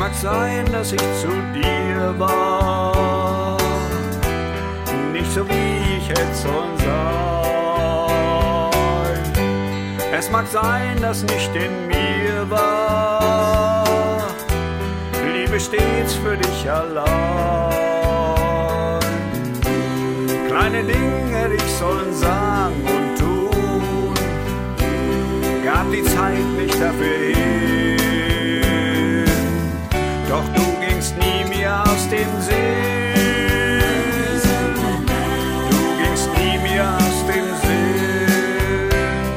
mag sein, dass ich zu dir war, nicht so wie ich hätte sollen sein. Es mag sein, dass nicht in mir war Liebe stets für dich allein. Kleine Dinge hätte ich sollen sagen und tun, gab die Zeit nicht dafür hin. Doch du gingst nie mir aus dem Sinn. Du gingst nie mir aus dem Sinn.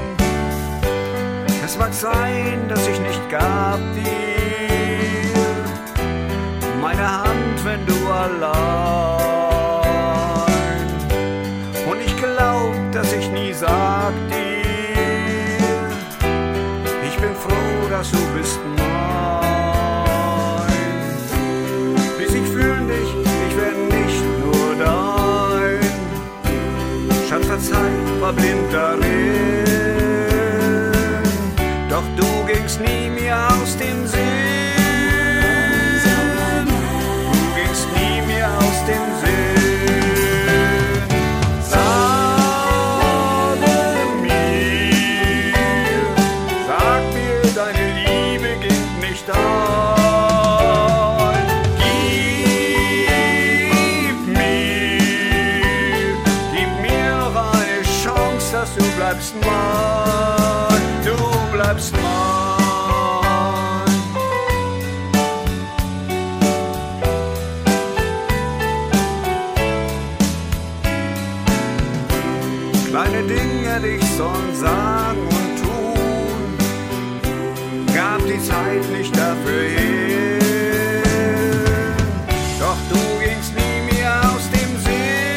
Es mag sein, dass ich nicht gab dir meine Hand, wenn du allein. Und ich glaub, dass ich nie sag dir, ich bin froh, dass du bist mein. Zeit war blind darin, doch du gingst nie mir aus dem Sinn. Du gingst nie mir aus dem Sinn. Sag mir, deine Liebe ging nicht ein. Dass du bleibst mein, du bleibst mein. Kleine Dinge, die ich sollen sagen und tun, gab die Zeit nicht dafür hin. Doch du gingst nie mir aus dem Sinn.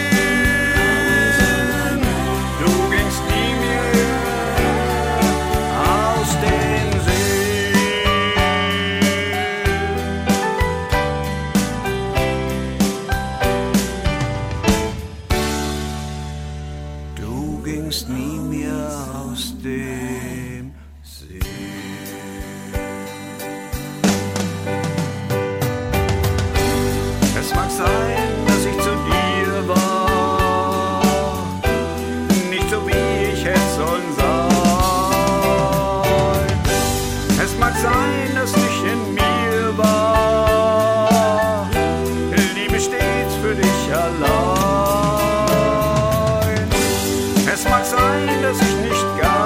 Du gingst nie mehr aus dem Sinn. Es mag sein, dass ich zu dir war, nicht so wie ich hätte sollen sein. Es mag sein, dass nicht in mir war Liebe stets für dich allein. Es mag sein, dass ich nicht gab